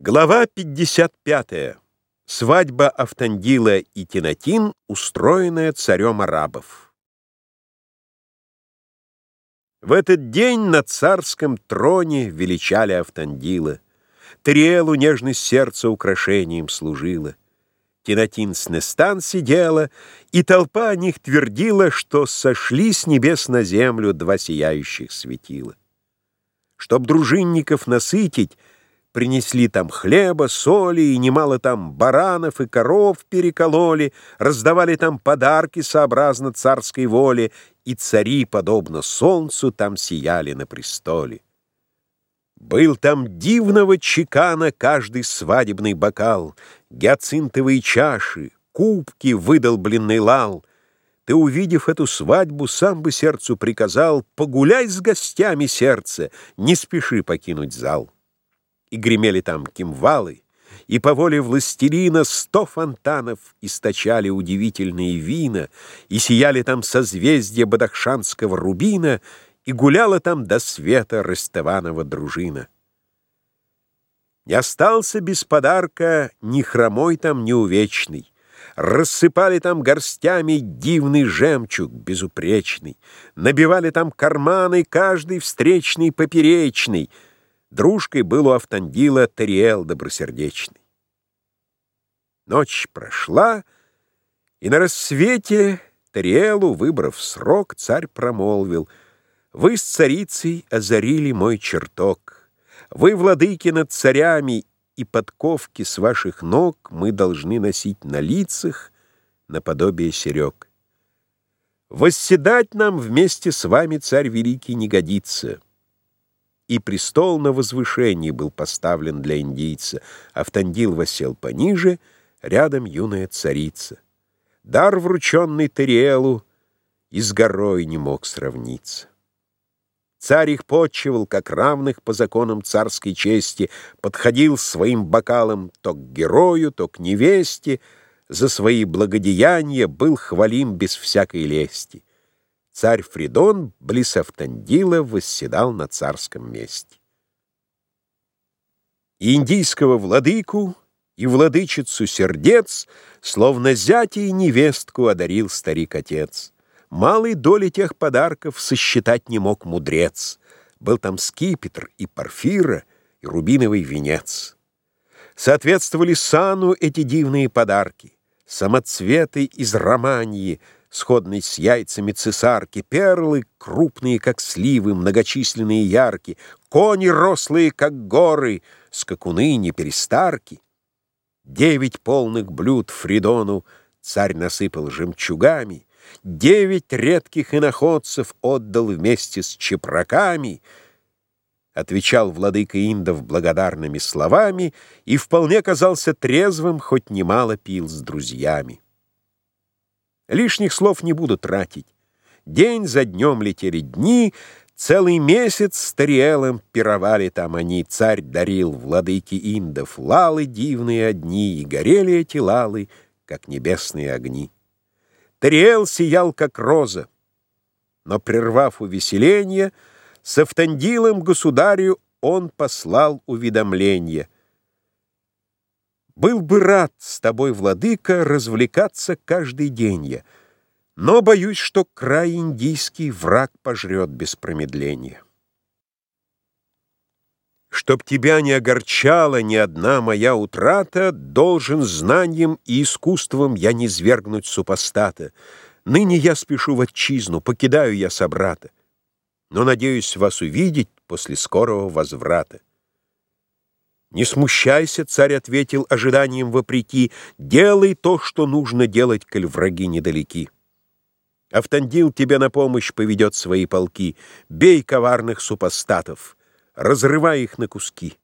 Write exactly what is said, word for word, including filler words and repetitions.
Глава пятьдесят пятая. Свадьба Автандила и Тинатин, устроенная царем арабов. В этот день на царском троне величали Автандила. Тариэлу нежность сердца украшением служила. Тинатин с Нестан сидела, и толпа о них твердила, что сошли с небес на землю два сияющих светила. Чтоб дружинников насытить, принесли там хлеба, соли, и немало там баранов и коров перекололи, раздавали там подарки сообразно царской воле, и цари, подобно солнцу, там сияли на престоле. Был там дивного чекана каждый свадебный бокал, гиацинтовые чаши, кубки, выдолбленный лал. Ты, увидев эту свадьбу, сам бы сердцу приказал: погуляй с гостями, сердце, не спеши покинуть зал. И гремели там кимвалы, и по воле властелина сто фонтанов источали удивительные вина, и сияли там созвездия бадахшанского рубина, и гуляла там до света Ростованова дружина. Не остался без подарка ни хромой там, ни увечный. Рассыпали там горстями дивный жемчуг безупречный, набивали там карманы каждый встречный поперечный. Дружкой был у Автандила Тариэл добросердечный. Ночь прошла, и на рассвете Тариэлу, выбрав срок, царь промолвил: «Вы с царицей озарили мой чертог. Вы, владыки над царями, и подковки с ваших ног мы должны носить на лицах наподобие серег. Восседать нам вместе с вами, царь великий, не годится». И престол на возвышении был поставлен для индийца. Автандил воссел пониже, рядом юная царица. Дар, врученный Тариэлу, и с горой не мог сравниться. Царь их почивал, как равных по законам царской чести, подходил своим бокалом то к герою, то к невесте, за свои благодеяния был хвалим без всякой лести. Царь Фридон близ Автандила восседал на царском месте. И индийского владыку, и владычицу сердец, словно зятя и невестку, одарил старик-отец. Малой доли тех подарков сосчитать не мог мудрец. Был там скипетр и порфира, и рубиновый венец. Соответствовали сану эти дивные подарки: самоцветы из романьи, сходной с яйцами цесарки, перлы, крупные, как сливы, многочисленные яркие, кони, рослые, как горы, скакуны, не перестарки. Девять полных блюд Фридону царь насыпал жемчугами, девять редких иноходцев отдал вместе с чепраками. Отвечал владыка индов благодарными словами и вполне казался трезвым, хоть немало пил с друзьями. Лишних слов не буду тратить. День за днем летели дни, целый месяц с Тариэлом пировали там они. Царь дарил владыке индов лалы дивные одни, и горели эти лалы, как небесные огни. Тариэл сиял, как роза, но, прервав увеселенье, с Автандилом государю он послал уведомление: «Был бы рад с тобой, владыка, развлекаться каждый день я, но боюсь, что край индийский враг пожрет без промедления. Чтоб тебя не огорчала ни одна моя утрата, должен знанием и искусством я низвергнуть супостата. Ныне я спешу в отчизну, покидаю я собрата, но надеюсь вас увидеть после скорого возврата». «Не смущайся, — царь ответил, ожиданием вопреки, — делай то, что нужно делать, коль враги недалеки. Автандил тебе на помощь поведет свои полки, бей коварных супостатов, разрывай их на куски».